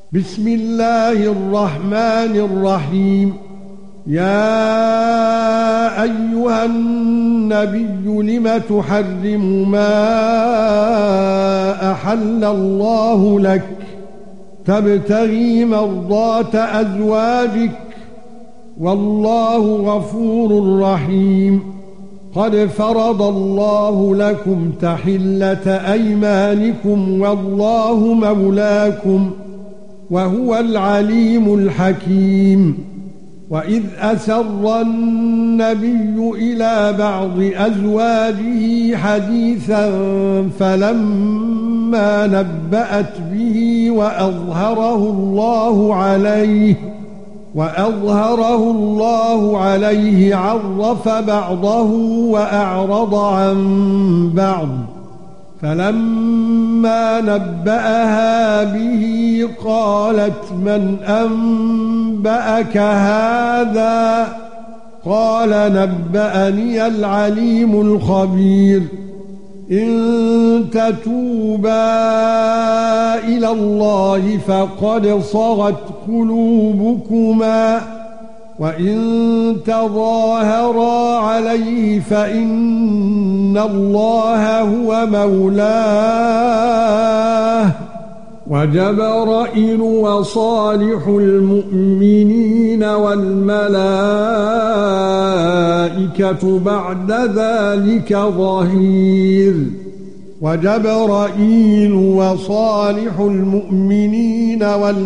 بسم الله الرحمن الرحيم. يا ايها النبي لم تحرم ما احل الله لك تبتغي مرضات ازواجك والله غفور رحيم. قد فرض الله لكم تحلة ايمانكم والله مولاكم وهو العليم الحكيم. وإذ أسر النبي إلى بعض أزواجه حديثا فلما نبأت به وأظهره الله عليه عرف بعضه وأعرض عن بعض. فلما نبأها به قالت من أنبأك هذا؟ قال نبأني العليم الخبير. إن تتوبا إلى الله فقد صغت قلوبكما وَإِن تَظَاهَرَا عَلَيْهِ فَإِنَّ اللَّهَ هُوَ مَوْلَاهُ وَجِبْرِيلُ وَصَالِحُ الْمُؤْمِنِينَ وَالْمَلَائِكَةُ بَعْدَ ذَلِكَ ظَهِيرٌ. وَجِبْرِيلُ وَصَالِحُ الْمُؤْمِنِينَ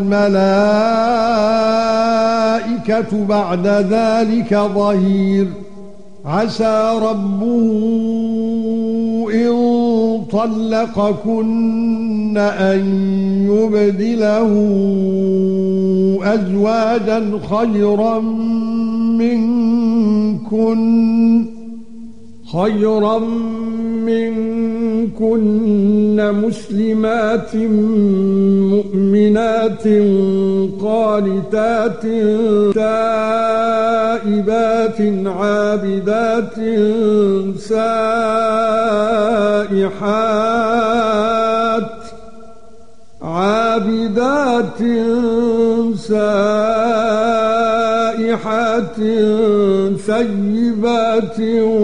وَالْمَلَائِكَةُ بَعْدَ ذَلِكَ ظَهِيرٌ. عَسَى رَبُّهُ إِن طَلَّقَكُنَّ أَن يُبْدِلَهُ أَزْوَاجًا خَيْرًا مِنكُنَّ مُسْلِمَاتٍ مُؤْمِنَاتٍ قَانِتَاتٍ تَائِبَاتٍ عَابِدَاتٍ سائحات ثيبات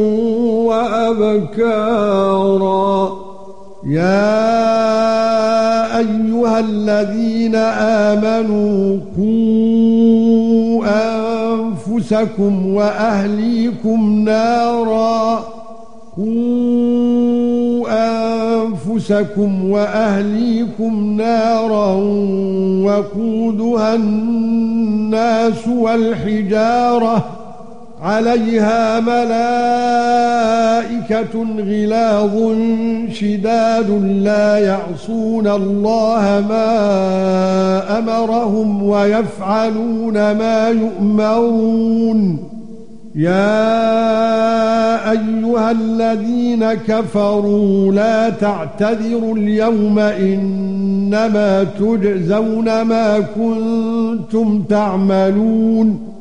وأبكارا. يا أيها الذين آمنوا قوا أنفسكم وأهليكم نارا وقودها الناس والحجارة عليها ملائكة غلاظ شداد لا يعصون الله ما أمرهم ويفعلون ما يؤمرون. يا ايها الذين كفروا لا تعتذروا اليوم انما تجزون ما كنتم تعملون.